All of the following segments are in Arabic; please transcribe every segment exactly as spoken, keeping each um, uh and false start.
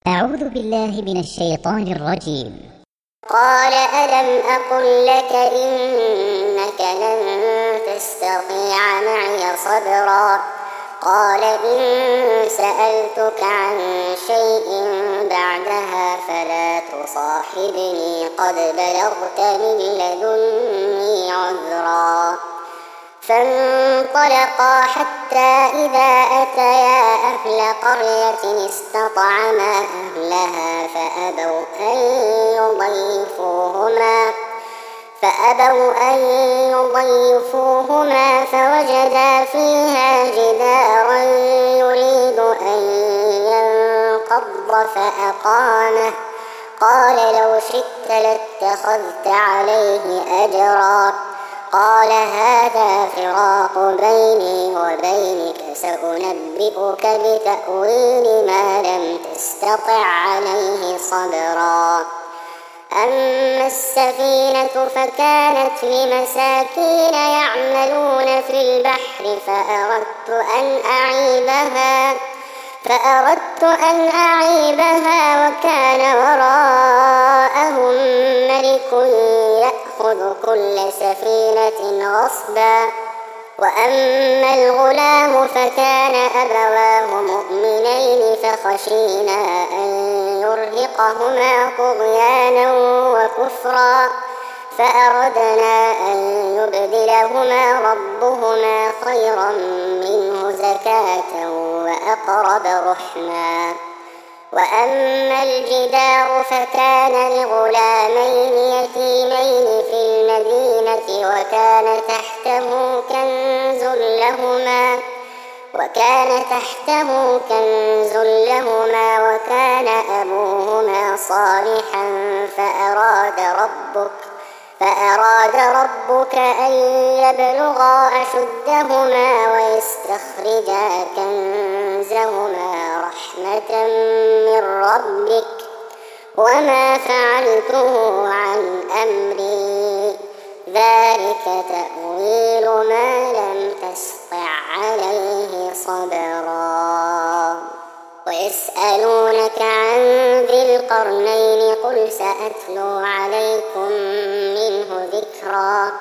أعوذ بالله من الشيطان الرجيم. قال ألم أقل لك إنك لن تستطيع معي صبرا قال إن سألتك عن شيء بعدها فلا تصاحبني قد بلغت من لدني عذرا فانطلقا حتى إذا أتيا أهل قرية استطعما أهلها فأبوا أن يضيفوهما فأبوا أن يضيفوهما فوجدا فيها جدارا يريد أن ينقض فأقامه قال لو شئت لاتخذت عليه أجرا قال هذا فراق بيني وبينك سأنبئك بتأويل ما لم تستطع عليه صبرا أما السفينة فكانت لمساكين يعملون في البحر فأردت أن أعيبها فأردت أن أعيبها وكان وراءهم ملك يأخذ كل سفينة غصبا وأما الغلام فكان أبواه مؤمنين فخشينا أن يرهقهما طغيانا وكفرا فأردنا أن يبدلهما ربهما خيرا منه زكاة وأقرب رحما وأما الجدار فكان لغلامين يتيمين في المدينة وكان تحته كنز لهما وكان تحته كنز لهما وكان أبوهما صالحا فأراد ربك فأراد ربك أن يبلغا أشدهما ويستخرجا كنزهما رحمة من ربك وما فعلته عن أمري ذلك تأويل ما لم تسطع عليه صبرا ويسألونك عن ذي القرنين قل سأتلو عليكم منه ذكرا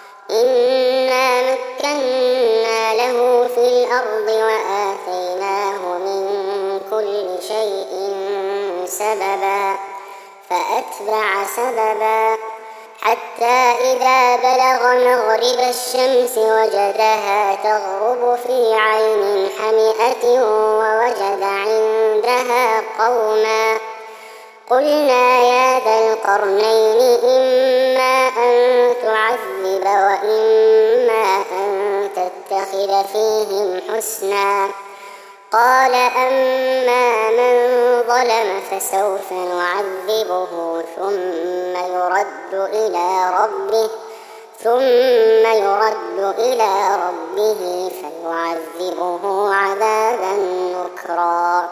إنا مكنا له في الأرض وآتيناه من كل شيء سببا فأتبع سببا حتى إذا بلغ مغرب الشمس وجدها تغرب في عين حمئة ووجد عندها قوما قلنا يا ذا القرنين إما أن تعذب وإما أن تتخذ فيهم حسنا قال أما من ظلم فسوف نعذبه ثم يرد إلى ربه ثم يرد إلى ربه فيعذبه عذابا نكرا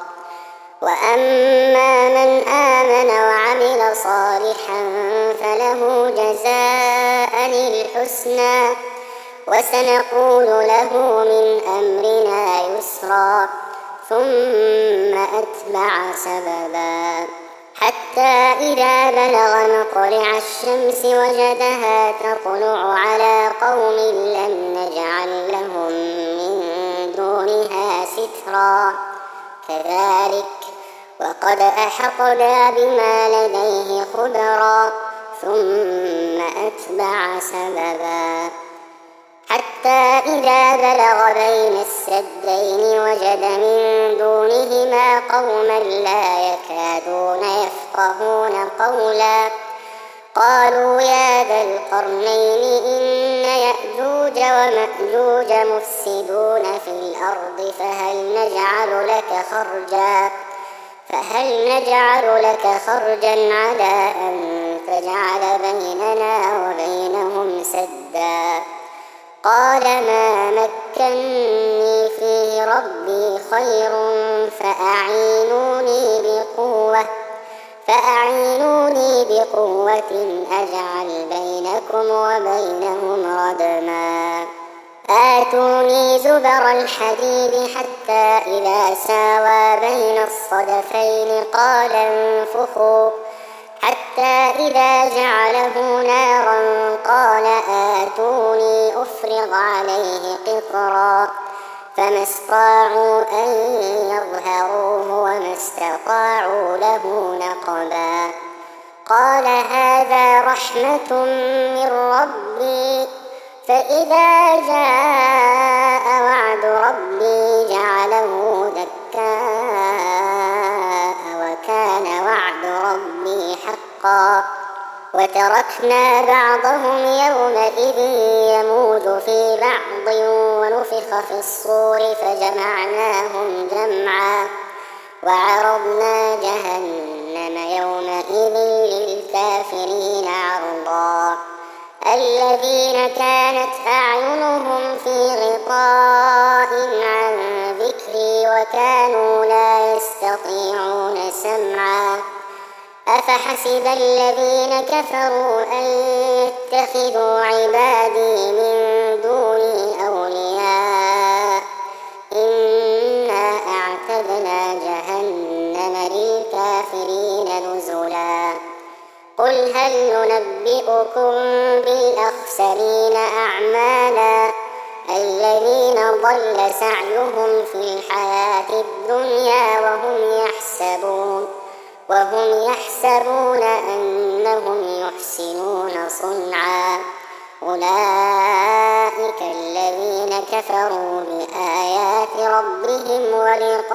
وأما من آمن وعمل صالحا فله جزاء الحسنى وسنقول له من أمرنا يسرا ثم أتبع سببا حتى إذا بلغ مطلع الشمس وجدها تطلع على قوم لم نجعل لهم من دونها سترا كذلك وقد أحطنا بما لديه خبرا ثم أتبع سببا حتى إذا بلغ بين السدين وجد من دونهما قوما لا يكادون يفقهون قولا قالوا يا ذا القرنين إن يأجوج ومأجوج مفسدون في الأرض فهل نجعل لك خرجا فهل نجعل لك خرجا على أن تجعل بيننا وبينهم سدا قال ما مكني فيه ربي خير فأعينوني بقوة فأعينوني بقوة أجعل بينكم وبينهم ردما آتوني زبر الحديد حتى إذا ساوى بين الصدفين قال انفخوا حتى إذا جعله نارا قال آتوني أفرغ عليه قطرا فما استطاعوا أن يظهروه وما استطاعوا له نقبا. قال هذا رحمة من ربي فإذا جاء وعد ربي جعله دكاء وكان وعد ربي حقا. وتركنا بعضهم يومئذ يموج في بعض ونفخ في الصور فجمعناهم جمعا وعرضنا جهنم يومئذ للكافرين عرضا. الذين كانت أعينهم في غطاء عن ذكري وكانوا لا يستطيعون سمعا. أفحسب الذين كفروا أن يتخذوا عبادي من دوني أولياء إنا أعتدنا جهنم للكافرين نزلا. قل هل ننبئكم بالأخسرين أعمالا الذين ضل سعيهم في الحياة الدنيا وهم يحسبون وهم يحسبون أنهم يحسنون صنعا. أولئك الذين كفروا بآيات ربهم ولقائه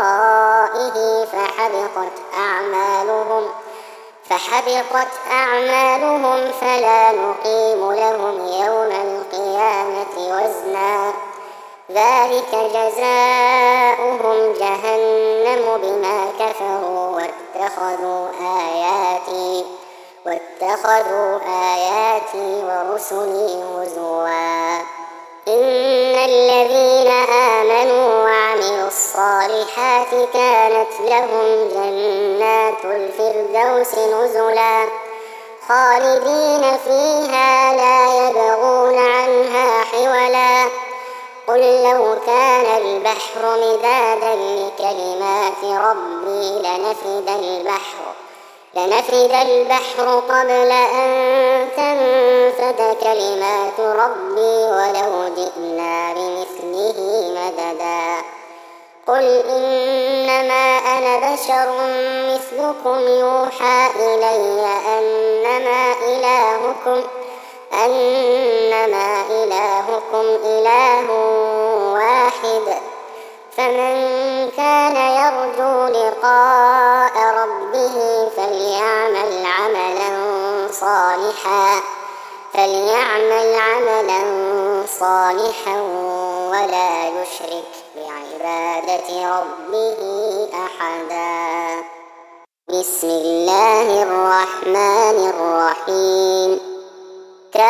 فحبطت أعمالهم فحبطت أعمالهم فلا نقيم لهم يوم القيامة وزنا. ذلك جزاؤهم جهنم بما كفروا واتخذوا آياتي واتخذوا آياتي ورسلي هزوا. إن الذين آمنوا وعملوا الصالحات كانت لهم جنات الفردوس نزلا خالدين فيها لا يبغون عنها حولا. قل لو كان البحر مدادا لكلمات ربي لنفد البحر لنفد البحر قبل أن تنفد كلمات ربي ولو جئنا بمثله مددا. قل إنما أنا بشر مثلكم يوحى إلي أنما إلهكم أنما إلهكم إله واحد فمن كان يرجو لقاء ربه فليعمل عملا صالحا فليعمل عملا صالحا ولا يشرك بعبادة ربه أحدا. بسم الله الرحمن الرحيم. كافها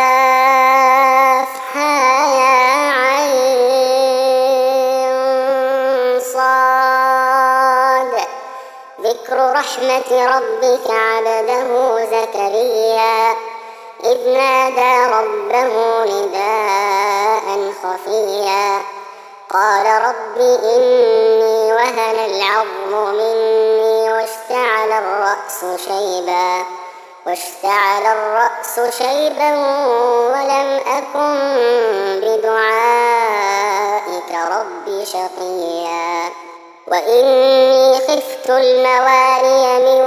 يا عين صاد. ذكر رحمة ربك عبده زكريا إذ نادى ربه نداء خفيا قال رب إني وهن العظم مني واشتعل الرأس شيبا واشتعل الرأس شيبا ولم أكن بدعائك رب شقيا. وإني خفت الموالي من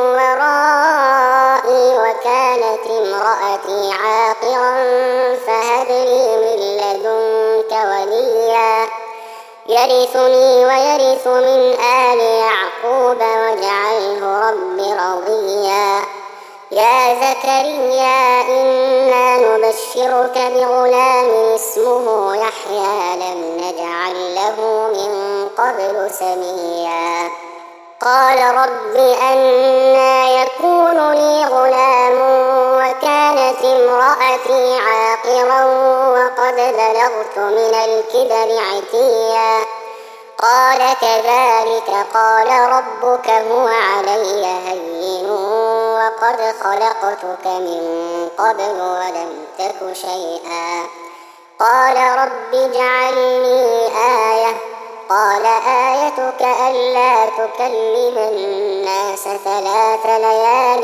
ورائي وكانت امرأتي عاقرا فهب لي من لدنك وليا يرثني ويرث من آل يعقوب واجعله رب رضيا. يا زكريا إنا نبشرك بغلام اسمه يحيى لم نجعل له من قبل سميا. قال رب أنى يكون لي غلام وكانت امرأتي عاقرا وقد بلغت من الكبر عتيا. قال كذلك قال ربك هو علي هين وقد خلقتك من قبل ولم تك شيئا قال رب اجعل لي آية قال آيتك ألا تكلم الناس ثلاث ليال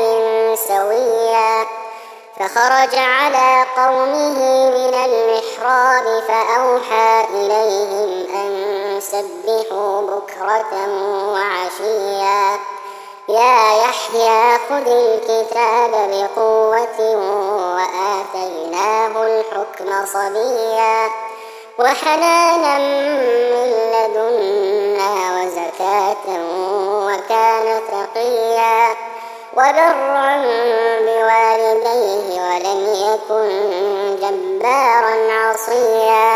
سويا فخرج على قومه من المحراب فأوحى إليهم أن سبحوا بكرة وعشيا يا يحيى خذ الكتاب بقوة وآتيناه الحكم صبيا وحنانا من لدنا وزكاة وكان تقيا وبرا بوالديه ولم يكن جبارا عصيا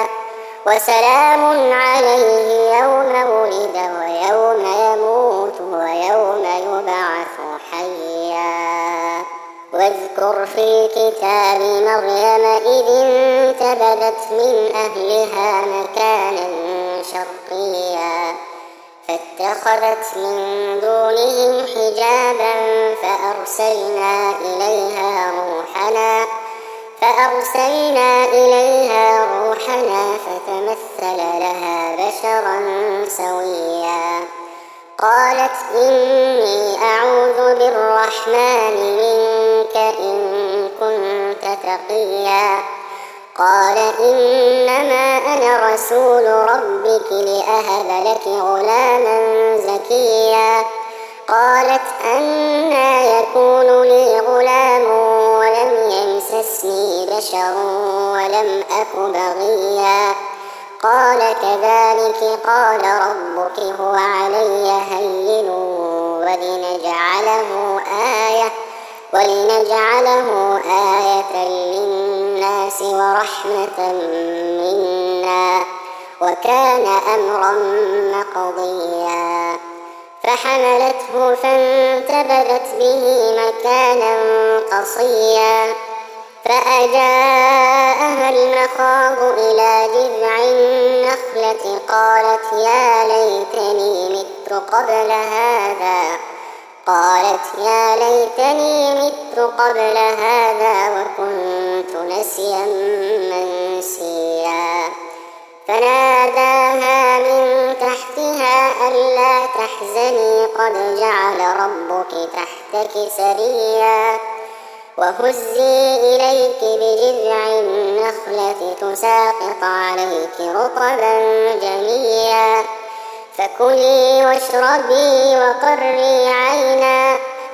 وسلام عليه يوم ولد ويوم يموت ويوم يبعث حيا واذكر في الكتاب مريم إذ انتبذت من أهلها مكانا شرقيا فاتخذت من دونهم حجابا فأرسلنا إليها روحنا فأرسلنا إليها روحنا فتمثل لها بشرا سويا قالت إني أعوذ بالرحمن منك إن كنت تقيا قال إنما أنا رسول ربك لأهب لك غلاما زكيا قالت أنى يكون لي غلام ولم يمسسني بشر ولم أك بغيا قال كذلك قال ربك هو علي هين ولنجعله آية ولنجعله آية للناس ورحمة منا وكان أمرا مقضيا فحملته فانتبذت به مكانا قصيا فأجاءها المخاض إلى جذع النخلة قالت يا ليتني مت قبل هذا قالت يا ليتني مت قبل هذا وكنت نسيا منسيا فناداها من تحتها ألا تحزني قد جعل ربك تحتك سريا وهزي إليك بجذع النخلة تساقط عليك رطبا جنيا فكلي واشربي وقري عينا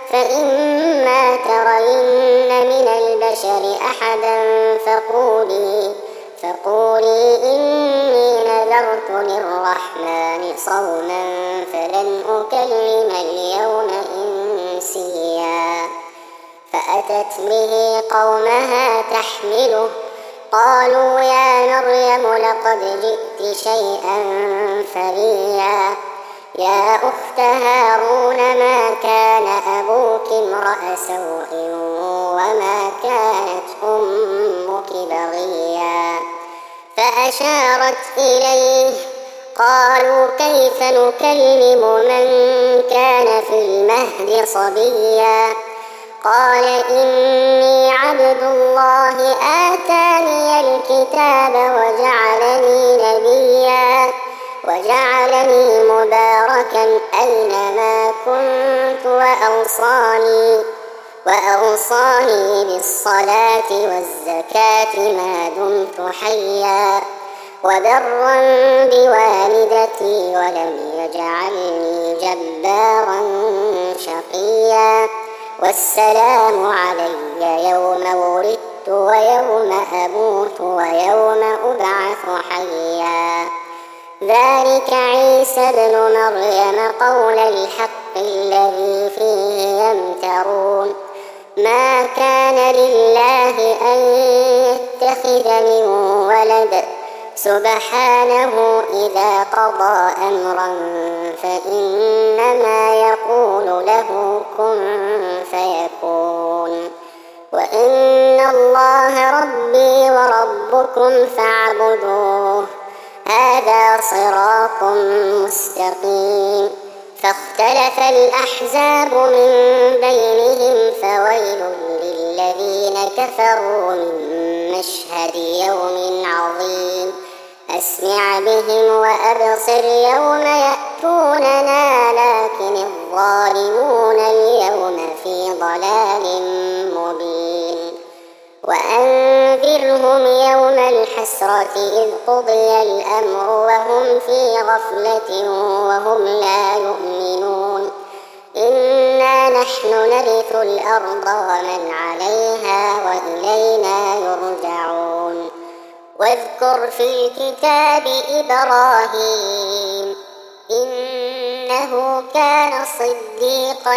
فإما ترين من البشر أحدا فقولي فقولي إني نذرت للرحمن صوما فلن أكلم اليوم إنسيا فأتت به قومها تحمله قالوا يا مريم لقد جئت شيئا فريا يا أخت هارون ما كان أبوك امرأ سوء وما كانت أمك بغيا فأشارت إليه قالوا كيف نكلم من كان في المهد صبيا قال إني عبد الله آتاني الكتاب وجعلني نبيا وجعلني مباركا أينما كنت وأوصاني وأوصاني بالصلاة والزكاة ما دمت حيا وبرا بوالدتي ولم يجعلني جبارا شقيا والسلام علي يوم ولدت ويوم أموت ويوم أبعث حيا ذلك عيسى ابن مريم قول الحق الذي فيه يمترون ما كان لله أن يتخذ من ولد سبحانه إذا قضى أمرا فإنما يقول له كن فيكون وإن الله ربي وربكم فاعبدوه هذا صراط مستقيم فاختلف الأحزاب من بينهم فويل للذين كفروا من مشهد يوم عظيم أسمع بهم وأبصر يوم يأتوننا لكن الظالمون اليوم في ضلال مبين وأنذرهم يوم الحسرة إذ قضي الأمر وهم في غفلة وهم لا يؤمنون إنا نحن نرث الأرض ومن عليها وإلينا يرجعون واذكر في الكتاب إبراهيم إنه كان صديقا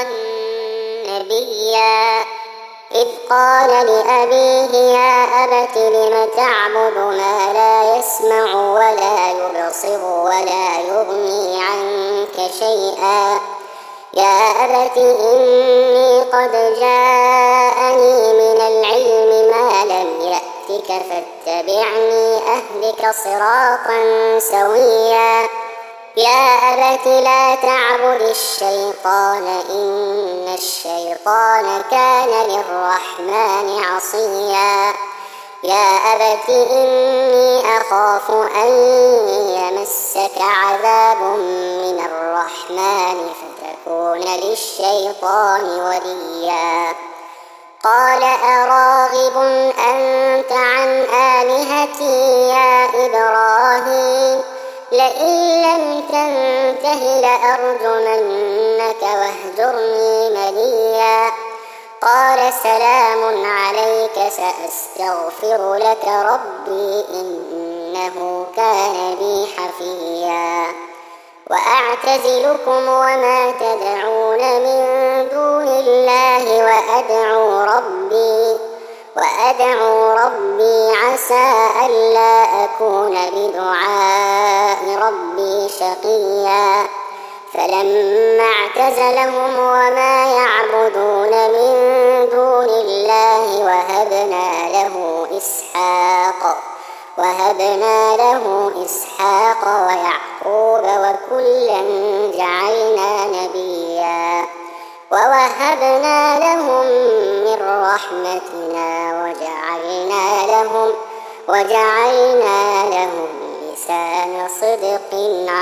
نبيا إذ قال لأبيه يا أبت لم تعبد ما لا يسمع ولا يبصر ولا يغني عنك شيئا يا أبت إني قد جاءني من العلم ما لم يأتك فاتبعني أهدك صراطا سويا يا أبت لا تعبد الشيطان إن الشيطان كان للرحمن عصيا يا أبت إني أخاف أن يمسك عذاب من الرحمن فتكون للشيطان وليا قال أراغب أنت عن آلهتي يا إبراهيم لئن لم تنته لأرجمنك واهجرني مليا قال سلام عليك سأستغفر لك ربي إنه كان بي حفيا وأعتزلكم وما تدعون من دون الله وأدعو ربي وأدعو ربي عسى ألا أكون بدعاء ربي شقيا فلما اعتزلهم وما يعبدون من دون الله وهبنا له إسحاق وهبنا له إسحاق ويعقوب وكلا جعلنا نبيا ووهبنا لهم من رحمتنا وجعلنا لهم وجعلنا لهم لسان صدق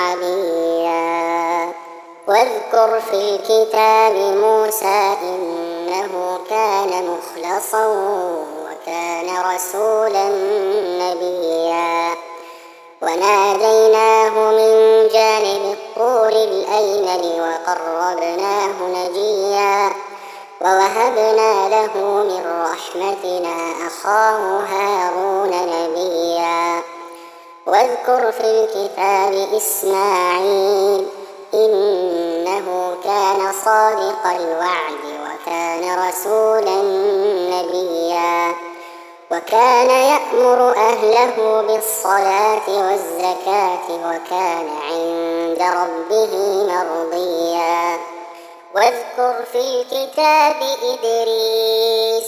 عليا واذكر في الكتاب موسى إنه كان مخلصا وكان رسولا نبيا وناديناه من جانب الطور الأيمن وقربناه نجيا ووهبنا له من رحمتنا أخاه هارون نبيا واذكر في الكتاب إسماعيل إنه كان صادق الوعد وكان رسولا نبيا وكان يأمر أهله بالصلاة والزكاة وكان عند ربه مرضيا واذكر في الكتاب إدريس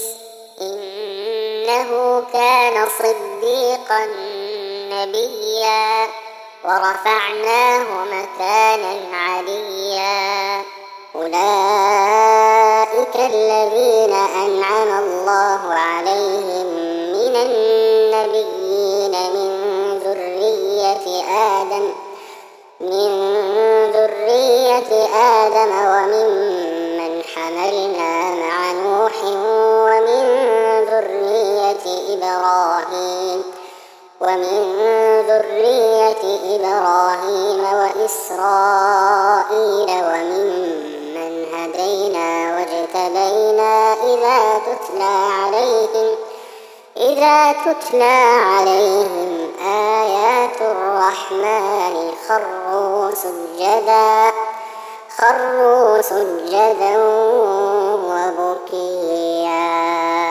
إنه كان صديقا نبيا ورفعناه مكانا عليا أولئك الذين أنعم الله عليهم من النبيين من ذرية آدم من ذرية آدم وممن حملنا مع نوح ومن ذرية إبراهيم ومن ذرية إبراهيم وإسرائيل وممن هدينا واجتبينا إذا تتلى عليهم إذا تتلى عليهم آيات الرحمن خروا سجدا خروا سجدا وبكيا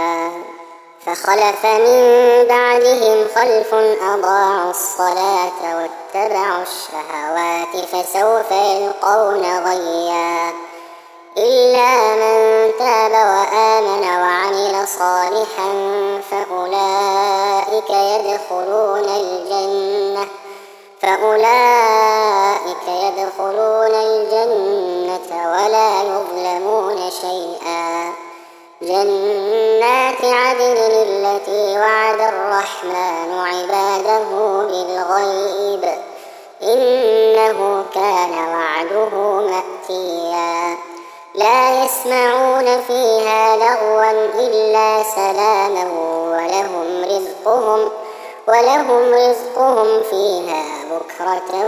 فخلف من بعدهم خلف أضاعوا الصلاة واتبعوا الشهوات فسوف يلقون غيا إلا من تاب وآمن وعمل صالحا فأولئك يدخلون الجنة فأولئك يدخلون الجنة ولا يظلمون شيئا جنات عدن التي وعد الرحمن عباده بالغيب إنه كان وعده مأتيا لا يسمعون فيها لغوا إلا سلاما ولهم رزقهم ولهم رزقهم فيها بكرة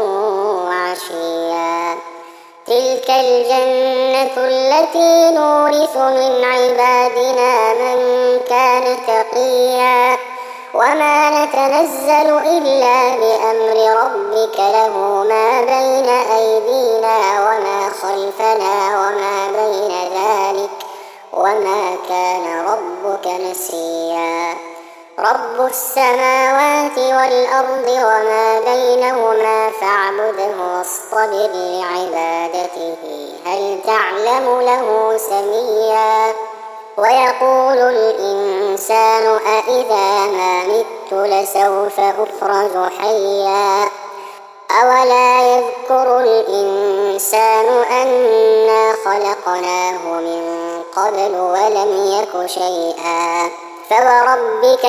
وعشيا تلك الجنة التي نورث من عبادنا من كان تقيا وما نتنزل إلا بأمر ربك له ما بين أيدينا وما خلفنا وما بين ذلك وما كان ربك نسيا رب السماوات والأرض وما بينهما فاعبده واصطبر لعبادته هل تعلم له سميا ويقول الإنسان أإذا ما مت لسوف أخرج حيا أولا يذكر الإنسان أنا خلقناه من قبل ولم يك شيئا فوربك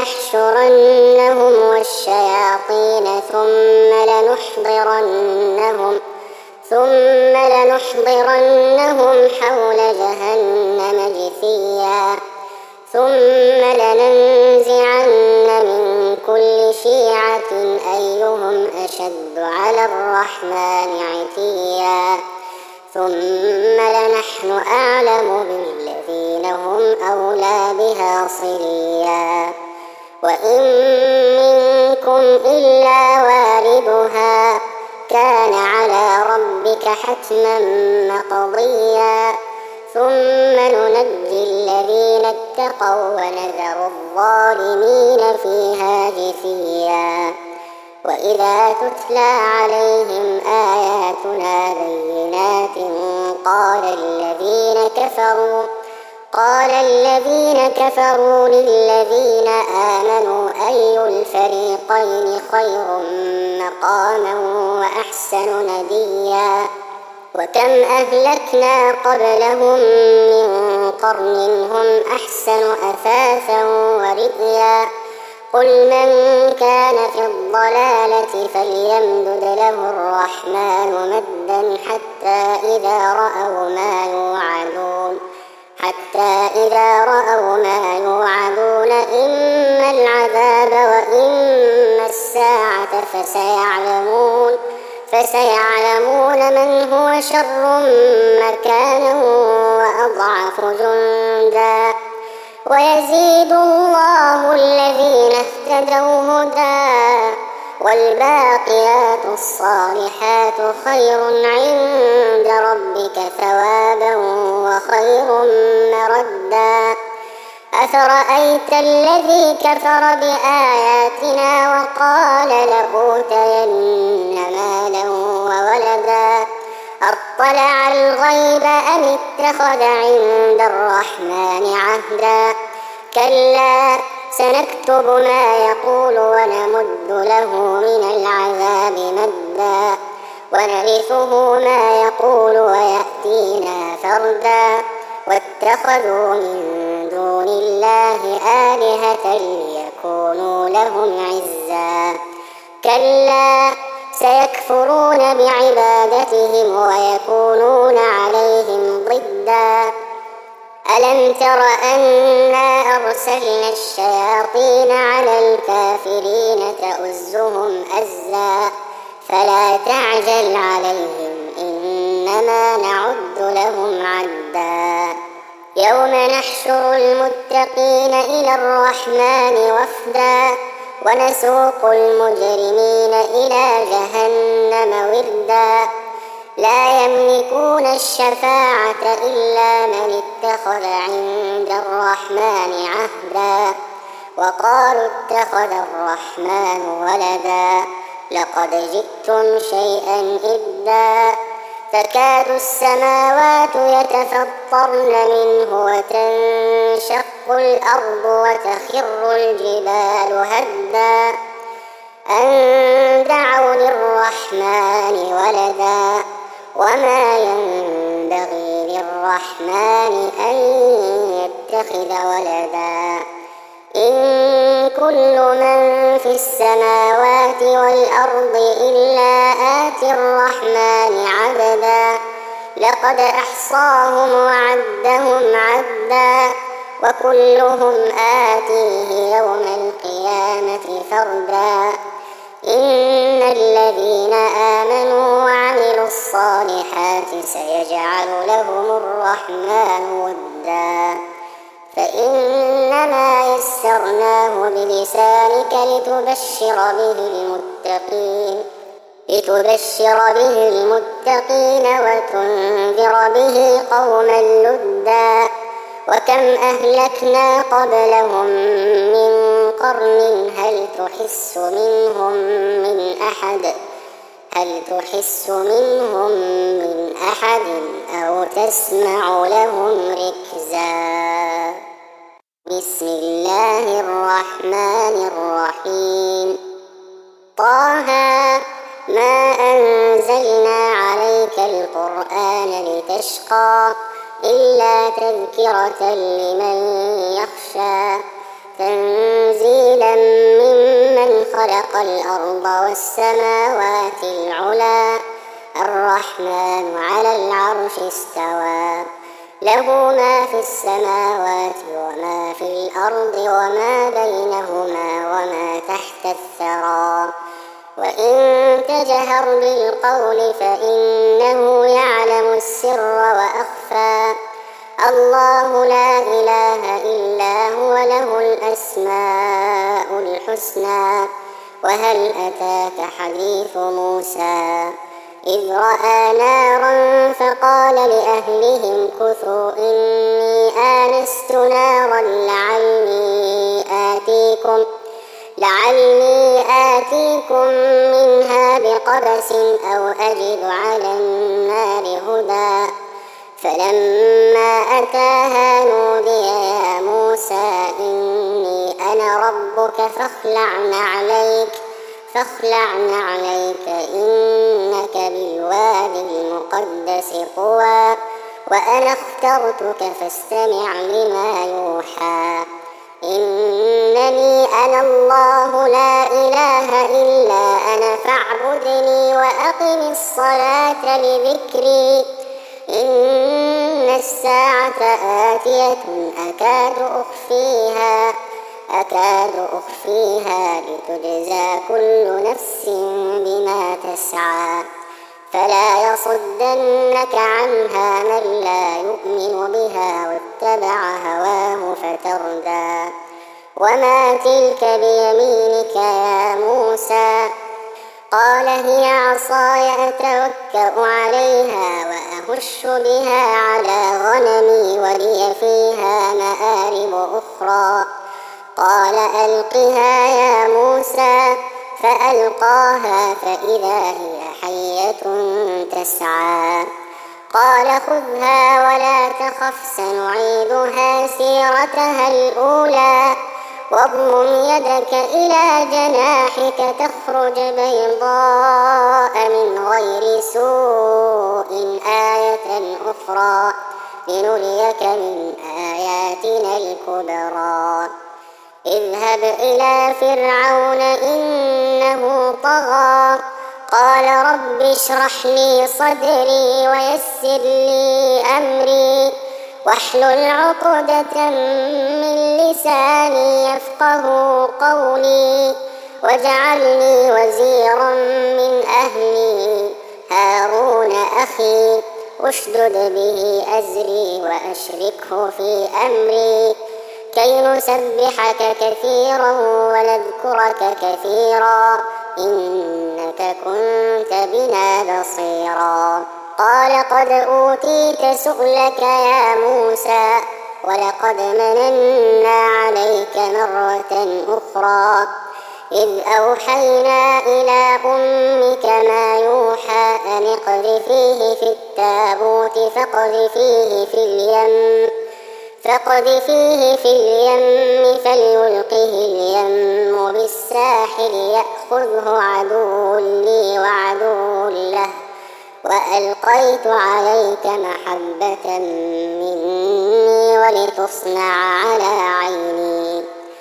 لنحشرنهم والشياطين ثم لنحضرنهم ثم لنحضرنهم حول جهنم جثيا ثم لننزعن من كل شيعة أيهم أشد على الرحمن عتيا ثم لنحن أعلم بالذين هم أولى بها صليا وإن منكم إلا واردها كان على ربك حتما مقضيا ثم ننجي الذين اتقوا ونذر الظالمين فيها جثيا وإذا تتلى عليهم آياتنا بينات قال الذين كفروا قال الذين كفروا للذين آمنوا أي الفريقين خير مقاما وأحسن نديا وكم أهلكنا قبلهم من قرن هم أحسن أثاثا ورئيا قل من كان في الضلالة فليمدد له الرحمن مدا حتى إذا رأوا ما يوعدون حتى إذا رأوا ما يوعدون إما العذاب وإما الساعة فسيعلمون فسيعلمون من هو شر مكانا وأضعف جندا ويزيد الله الذين اهتدوا هدى والباقيات الصالحات خير عند ربك ثوابا وخير مردا أفرأيت الذي كفر بآياتنا وقال لأوتين مالا وولدا أطلع الغيب أم اتخذ عند الرحمن عهدا كلا سنكتب ما يقول ونمد له من العذاب مدا ونرثه ما يقول ويأتينا فردا واتخذوا من دون الله آلهة ليكونوا لهم عزا كلا سيكفرون بعبادتهم ويكونون عليهم ضدا ألم تر أنا أرسلنا الشياطين على الكافرين تؤزهم أزا فلا تعجل عليهم إنما نعد لهم عدا يوم نحشر المتقين إلى الرحمن وفدا ونسوق المجرمين إلى جهنم وردا لا يملكون الشفاعة إلا من اتخذ عند الرحمن عهدا وقالوا اتخذ الرحمن ولدا لقد جئتم شيئا إدا تكاد السماوات يتفطرن منه وتنشق الأرض وتخر الجبال هدا أن دعوا للرحمن ولدا وما ينبغي للرحمن أن يتخذ ولدا إن كل من في السماوات والأرض إلا آتي الرحمن عبدا لقد أحصاهم وعدهم عدا وكلهم آتيه يوم القيامة فردا إن الذين آمنوا وعملوا الصالحات سيجعل لهم الرحمن ودا فإنما يسرناه بلسانك لتبشر به المتقين لتبشر به المتقين وتنذر به قوما لدا وكم أهلكنا قبلهم من قرن هل تحس منهم من أحد هل تحس منهم من أحد أو تسمع لهم ركزا. بسم الله الرحمن الرحيم. طه ما أنزلنا عليك القرآن لتشقى إلا تذكرة لمن يخشى تنزيلا ممن خلق الأرض والسماوات العلى الرحمن على العرش استوى له ما في السماوات وما في الأرض وما بينهما وما تحت الثرى وإن تجهر بالقول فإنه يعلم السر وأخفى الله لا إله إلا هو له الأسماء الحسنى. وهل أتاك حديث موسى إذ رأى نارا فقال لأهلهم كثوا إني آنست نارا لعلي آتيكم لعلي آتيكم منها بقبس أو أجد على النار هدى فلما أتاها نودي يا موسى إني أنا ربك فاخلع نعليك فاخلع نعليك إنك بالوادي المقدس طوى وأنا اخترتك فاستمع لما يوحى إنني أنا الله لا إله إلا أنا فاعبدني وأقم الصلاة لذكري إن الساعة آتية أكاد أخفيها أكاد أخفيها لتجزى كل نفس بما تسعى فلا يصدنك عنها من لا يؤمن بها واتبع هواه فتردى وما تلك بيمينك يا موسى قال هي عصاي أتوكأ عليها وأهش بها على غنمي ولي فيها مآرب أخرى قال ألقها يا موسى فألقاها فإذا هي حية تسعى قال خذها ولا تخف سنعيدها سيرتها الأولى واضمم يدك إلى جناحك تخرج بيضاء من غير سوء آية أخرى لنريك من آياتنا الكبرى اذهب إلى فرعون إنه طغى قال رب اشرح لي صدري ويسر لي أمري واحلل عقدة من لساني يفقه قولي واجعلني وزيرا من أهلي هارون أخي اشدد به أزري وأشركه في أمري كي نسبحك كثيرا ونذكرك كثيرا إنك كنت بنا بصيرا قال قد أوتيت سؤلك يا موسى ولقد مننا عليك مرة أخرى إذ أوحينا إلى أمك ما يوحى أن اقذفيه في التابوت فاقذفيه في اليم فاقذفيه في اليم فليلقه اليم بالساحل يأخذه عدو لي وعدو له وألقيت عليك محبة مني ولتصنع على عيني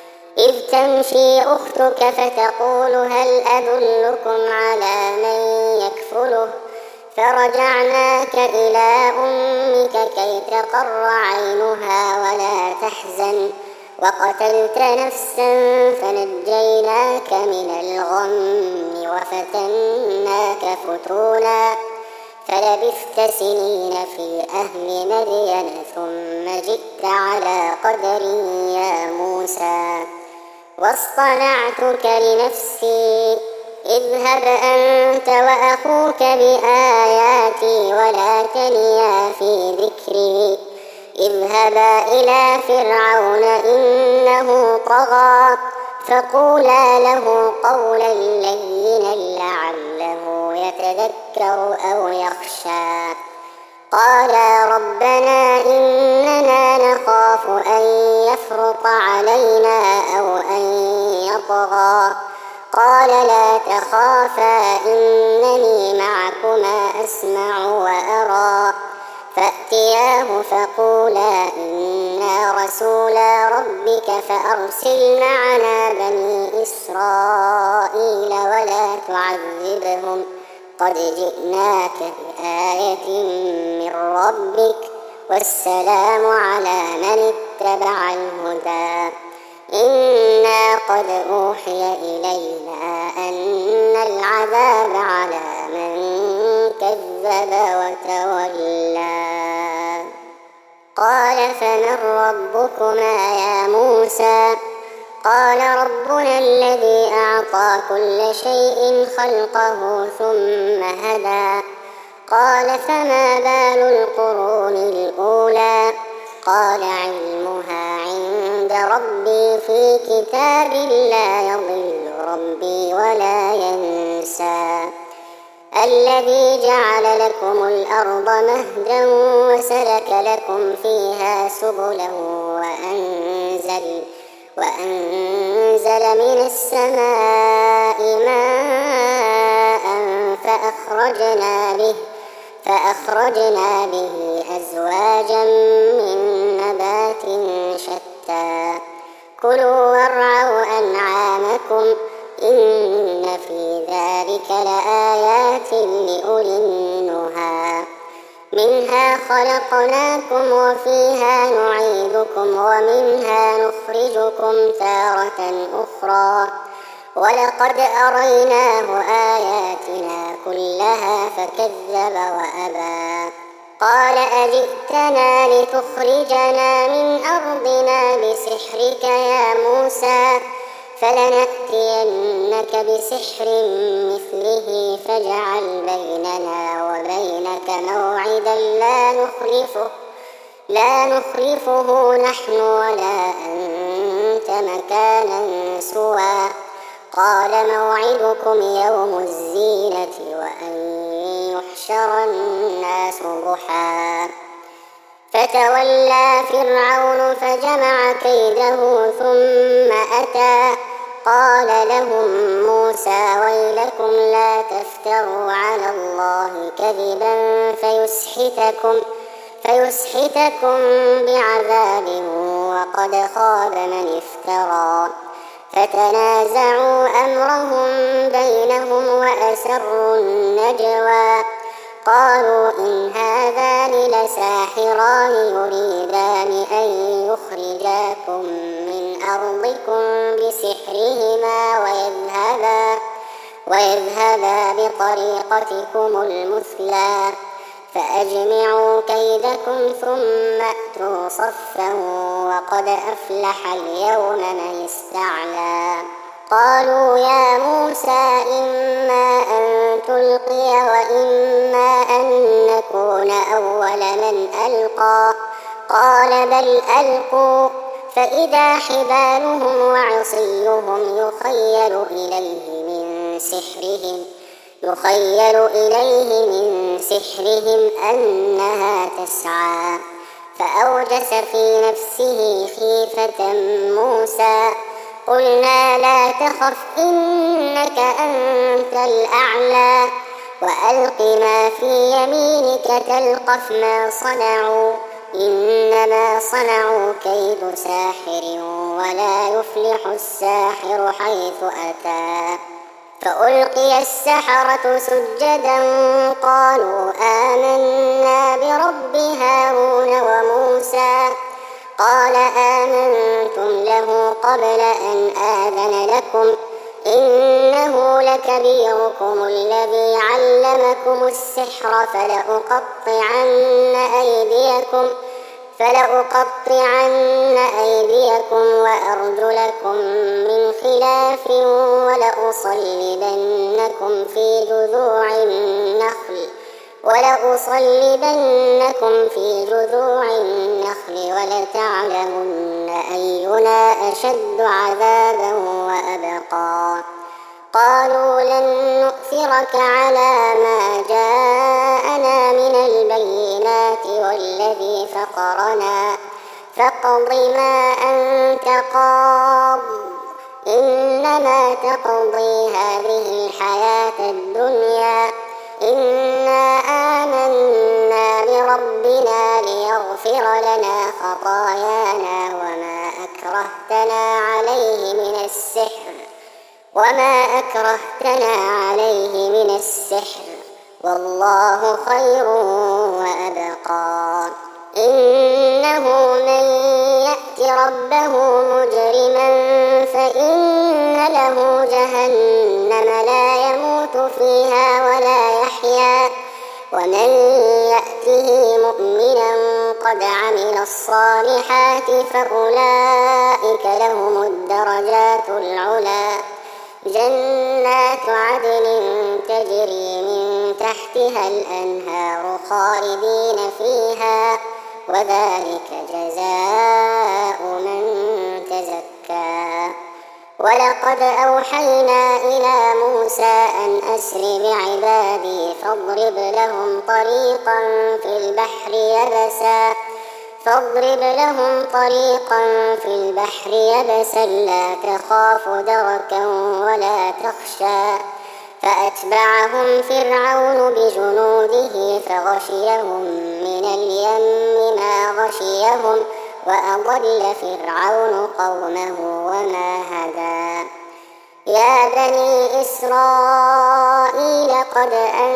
إذ تمشي أختك فتقول هل أدلكم على من يكفله فرجعناك إلى أمك كي تقر عينها ولا تحزن وقتلت نفسا فنجيناك من الغم وفتناك فتونا فلبثت سنين في أهل مدين ثم جئت على قدر يا موسى واصطنعتك لنفسي اذهب أنت وأخوك بآياتي ولا تنيا في ذكري اذهبا إلى فرعون إنه طغى فقولا له قولا لينا لعله يتذكر أو يخشى قالا ربنا إننا نخاف أن يفرط علينا أو أن يطغى قال لا تخافا إنني معكما أسمع وأرى فأتياه فقولا إنا رسولا ربك فأرسل معنا بني إسرائيل ولا تعذبهم قد جئناك بآية من ربك والسلام على من اتبع الهدى إنا قد أوحي إلينا أن العذاب على من كذب وتولى قال فمن ربكما يا موسى قال ربنا الذي أعطى كل شيء خلقه ثم هدى قال فما بال القرون الأولى قال علمها عند ربي في كتاب لا يضل ربي ولا ينسى الذي جعل لكم الأرض مهدا وسلك لكم فيها سبلا وأنزل وأنزل من السماء ماء فأخرجنا به فأخرجنا به أزواجا من نبات شتى كلوا وارعوا أنعامكم إن في ذلك لآيات لأولي النهى منها خلقناكم وفيها نعيدكم ومنها نخرجكم تارة أخرى ولقد أريناه آياتنا كلها فكذب وأبى قال أجئتنا لتخرجنا من أرضنا بسحرك يا موسى فلنأتينك بسحر مثله فاجعل بيننا وبينك موعدا لا نخلفه لا نخلفه نحن ولا أنت مكانا سوى قال موعدكم يوم الزينة وأن يحشر الناس ضحى فتولى فرعون فجمع كيده ثم أتى قال لهم موسى ويلكم لا تفتروا على الله كذبا فيسحتكم فيسحتكم بعذاب وقد خاب من افترى فتنازعوا أمرهم بينهم وأسروا النجوى قالوا إن هذان لساحران يريدان أن يخرجاكم من أرضكم بسحرهما ويذهبا ويذهبا بطريقتكم المثلى فأجمعوا كيدكم ثم أتوا صفا وقد أفلح اليوم من استعلى قالوا يا موسى إما أن تلقي وإما أن نكون أول من ألقى قال بل ألقوا فإذا حبالهم وعصيهم يخيل إليه من سحرهم يخيل إليه من سحرهم أنها تسعى فأوجس في نفسه خيفة موسى قلنا لا تخف إنك أنت الأعلى وألق ما في يمينك تلقف ما صنعوا إنما صنعوا كيد ساحر ولا يفلح الساحر حيث أتى. فألقي السحرة سجدا قالوا آمنا برب هارون وموسى. قال آمنتم له قبل أن آذن لكم إنه لكبيركم الذي علمكم السحر فلأقطعن أيديكم فلأقطعن أيديكم وأرجلكم من خلاف ولأصلبنكم في جذوع النخل ولأصلبنكم في جذوع النخل ولتعلمن أينا أشد عذابا وأبقى. قالوا لن نؤثرك على ما جاءنا من البينات والذي فطرنا فاقض ما أنت قاض إنما تقضي هذه الحياة الدنيا إنا آمنا بربنا ليغفر لنا خطايانا وما أكرهتنا عليه من السحر وما أكرهتنا عليه من السحر والله خير وأبقى. إنه من يأت ربه مجرما فإن له جهنم لا يموت فيها ولا يحيا ومن يأته مؤمنا قد عمل الصالحات فأولئك لهم الدرجات العلى جنات عدن تجري من تحتها الأنهار خالدين فيها وذلك جزاء من تزكى. ولقد أوحينا إلى موسى أن أسر بعبادي فاضرب لهم طريقا في البحر يبسا فاضرب لهم طريقا في البحر يبسا لا تخاف دركا ولا تخشى. فأتبعهم فرعون بجنوده فغشيهم من اليم ما غشيهم وأضل فرعون قومه وما هدى. يا بني إسرائيل قد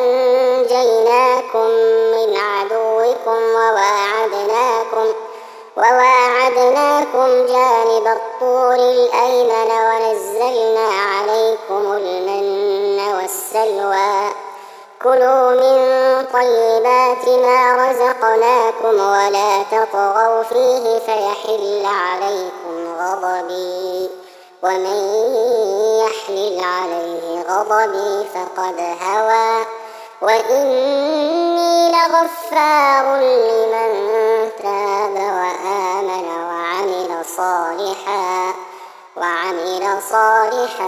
أنجيناكم من عدوكم وواعدناكم وواعدناكم جانب الطور الأيمن ونزلنا عليكم المن والسلوى. كلوا من طيبات ما رزقناكم ولا تطغوا فيه فيحل عليكم غضبي ومن يحلل عليه غضبي فقد هوى وإني لغفار لمن تاب وآمن وعمل صالحا وعمل صالحا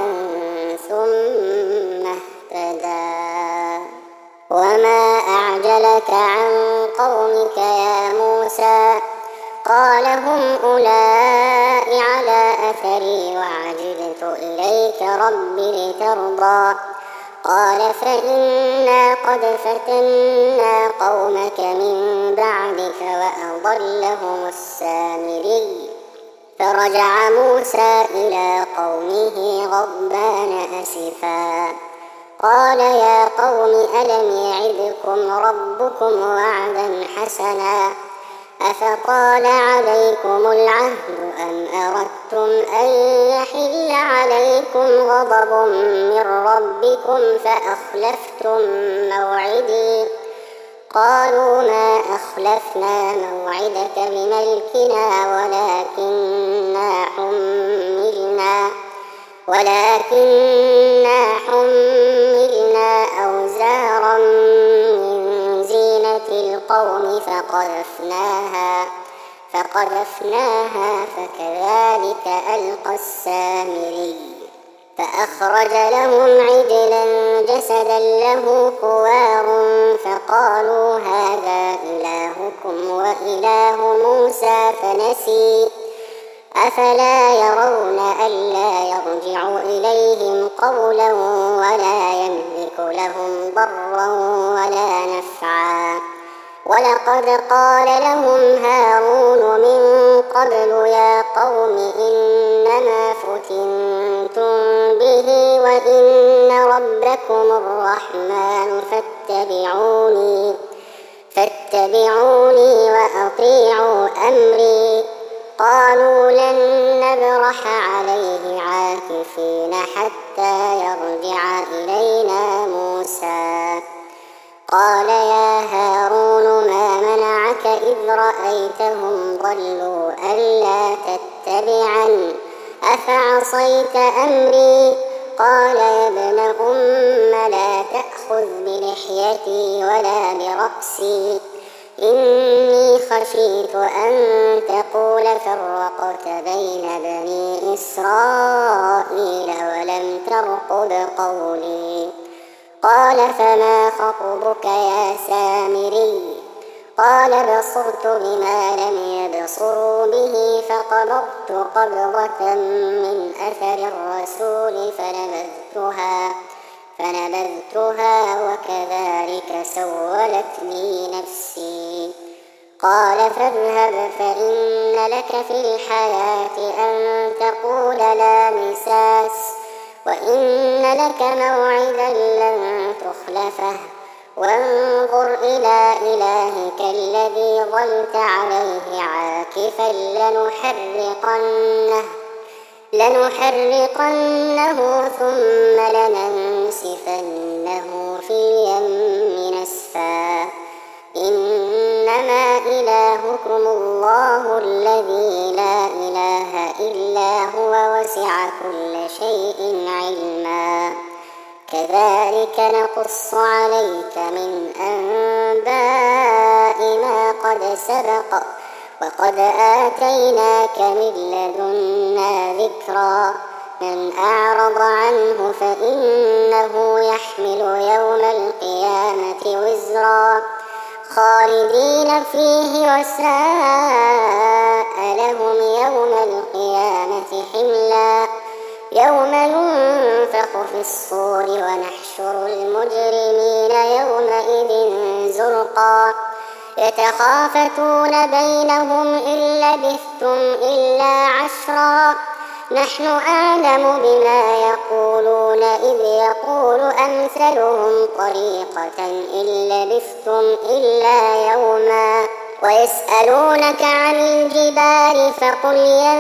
ثم اهتدى. وما أعجلك عن قومك يا موسى؟ قال هم أولئك على أثري وعجلت إليك رب لترضى. قال فإنا قد فتنا قومك من بعدك وأضلهم السامري. فرجع موسى إلى قومه غضبان أسفا قال يا قوم ألم يعدكم ربكم وعدا حسنا أفطال عليكم العهد أم أردتم أن يحل عليكم غضب من ربكم فأخلفتم موعدي؟ قالوا ما أخلفنا موعدك بملكنا ولكننا حملنا ولكننا حملنا أوزارا من زينة القوم فقذفناها فقذفناها فكذلك ألقى السامري. فأخرج لهم عجلا جسدا له خوار فقالوا هذا إلهكم وإله موسى فنسي. أفلا يرون ألا يرجع إليهم قولا ولا يملك لهم ضرا ولا نفعا ولقد قال لهم هارون من قبل يا قوم إنما فتنتم به وإن ربكم الرحمن فاتبعوني فاتبعوني وأطيعوا أمري. قالوا لن نبرح عليه عاكفين حتى يرجع إلينا موسى. قال يا هارون ما منعك إذ رأيتهم ضلوا ألا تتبعن أفعصيت أمري؟ قال يا ابن أم لا تأخذ بلحيتي ولا برأسي إني خشيت أن تقول فرقت بين بني إسرائيل ولم ترقب قولي. قال فما خطبك يا سامري؟ قال بصرت بما لم يبصروا به فقبضت قبضة من أثر الرسول فنبذتها فنبذتها وكذلك سولت لي نفسي. قال فاذهب فإن لك في الحياة أن تقول لا مساس وإن لك موعدا لن تخلفه وانظر إلى إلهك الذي ظلت عليه عاكفا لنحرقنه لنحرقنه ثم لننسفنه في اليم نسفا. إنما إلهكم الله الذي لا إله إلا هو وسع كل شيء علما. كذلك نقص عليك من أنباء ما قد سبق وقد آتيناك من لدنا ذكرا. من أعرض عنه فإنه يحمل يوم القيامة وزرا خالدين فيه وساء لهم يوم القيامة حملا. يوم ينفخ في الصور ونحشر المجرمين يومئذ زرقا يتخافتون بينهم إن لبثتم إلا عشرا نحن أعلم بما يقولون إذ يقول أمثلهم طريقة إن لبثتم إلا يوما. ويسألونك عن الجبال فقل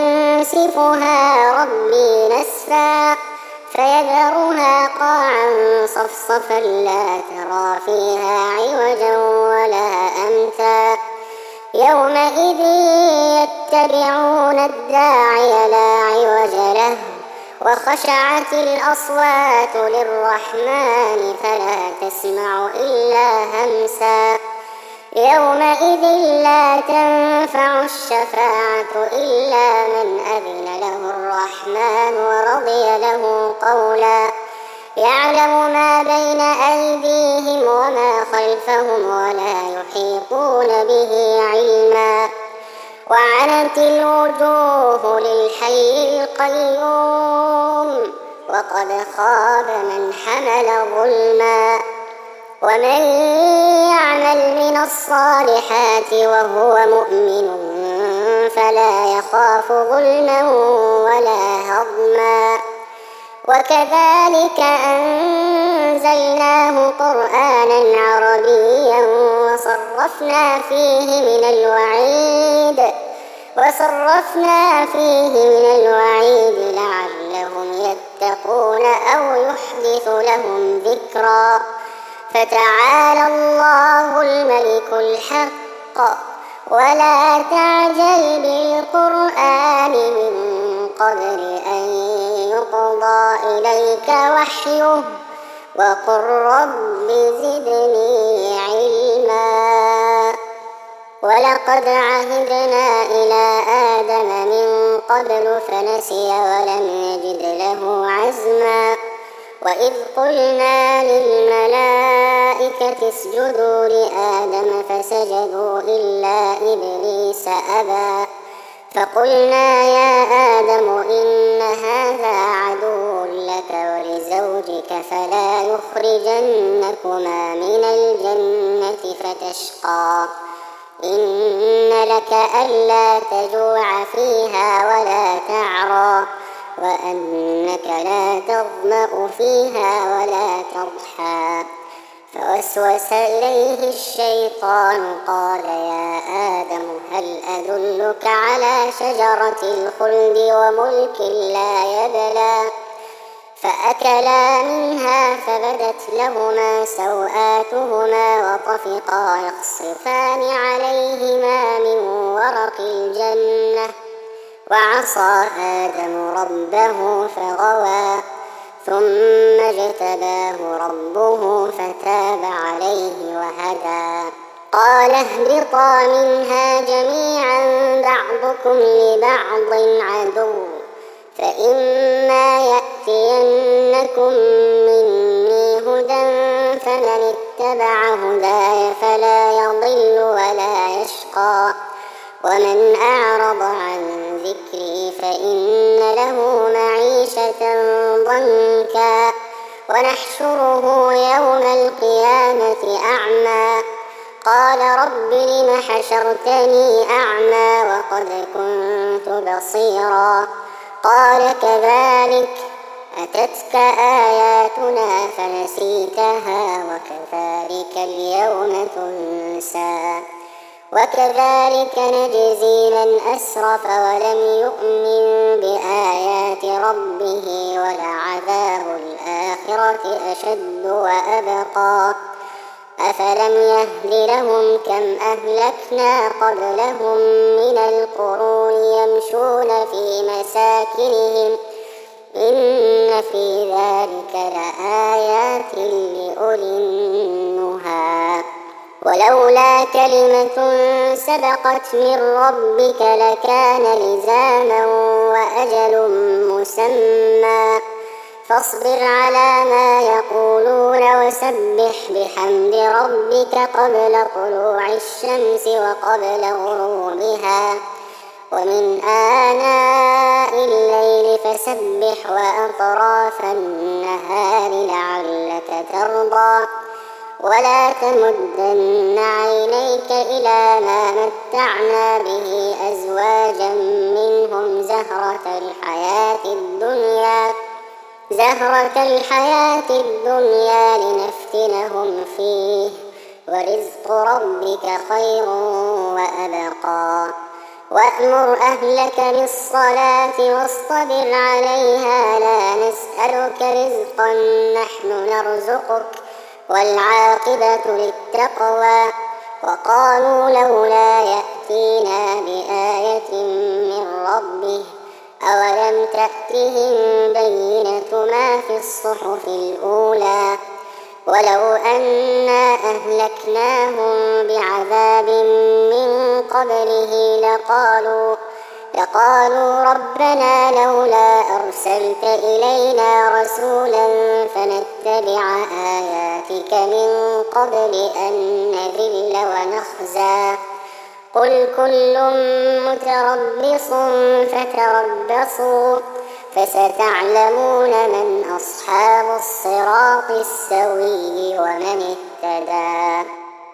ينسفها ربي نسفا فيذرها قاعا صفصفا لا ترى فيها عوجا ولا أمتا. يومئذ يتبعون الداعي لا عوج له وخشعت الأصوات للرحمن فلا تسمع إلا همسا. يومئذ لا تنفع الشفاعة إلا من أذن له الرحمن ورضي له قولا. يعلم ما بين أيديهم وما خلفهم ولا يحيطون به علما. وعنت الوجوه للحي القيوم وقد خاب من حمل ظلما. ومن يعمل من الصالحات وهو مؤمن فلا يخاف ظلما ولا هضما. وكذلك أنزلناه قرآنا عربيا وصرفنا فيه من الوعيد وصرفنا فيه من الوعيد لعلهم يتقون أو يحدث لهم ذكرا. فتعالى الله الملك الحق ولا تعجل بالقرآن من قبل أن يقضى إليك وحيه وقل رب زدني علما. ولقد عهدنا إلى آدم من قبل فنسي ولم نجد له عزما. وإذ قلنا للملائكة اسجدوا لآدم فسجدوا إلا إبليس أبى فقلنا يا آدم إن هذا عدو لك ولزوجك فلا يخرجنكما من الجنة فتشقى إن لك ألا تجوع فيها ولا تعرى وأنك لا تظمأ فيها ولا تضحى فوسوس إليه الشيطان قال يا آدم هل أدلك على شجرة الخلد وملك لا يبلى فأكلا منها فبدت لهما سوآتهما وطفقا يخصفان عليهما من ورق الجنة وعصى آدم ربه فغوى ثم اجتباه ربه فتاب عليه وهدى قال اهبطا منها جميعا بعضكم لبعض عدو فإما يأتينكم مني هدى فمن اتبع هداي فلا يضل ولا يشقى ومن أعرض عن ذكري فإن له معيشة ضنكا ونحشره يوم القيامة أعمى قال رب لم حشرتني أعمى وقد كنت بصيرا قال كذلك أتتك آياتنا فنسيتها وكذلك اليوم تنسى وكذلك نجزي من أسرف ولم يؤمن بآيات ربه ولعذاب الآخرة أشد وأبقى أفلم يهد لهم كم أهلكنا قبلهم من القرون يمشون في مساكنهم إن في ذلك لآيات لأولي النهى ولولا كلمة سبقت من ربك لكان لزاما وأجل مسمى فاصبر على ما يقولون وسبح بحمد ربك قبل طلوع الشمس وقبل غروبها ومن آناء الليل فسبح وأطراف النهار لعلك ترضى ولا تمدن عينيك إلى ما متعنا به أزواجا منهم زهرة الحياة الدنيا زهرة الحياة الدنيا لنفتنهم فيه ورزق ربك خير وأبقى وأمر أهلك بالصلاة واصطبر عليها لا نسألك رزقا نحن نرزقك والعاقبة للتقوى وقالوا لولا يأتينا بآية من ربه أولم تأتهم بينة ما في الصحف الأولى ولو أنا أهلكناهم بعذاب من قبله لقالوا لقالوا ربنا لولا أرسلت إلينا رسولا فنتبع آياتك من قبل أن نذل ونخزى قل كل متربص فتربصوا فستعلمون من أصحاب الصراط السوي ومن اهتدى.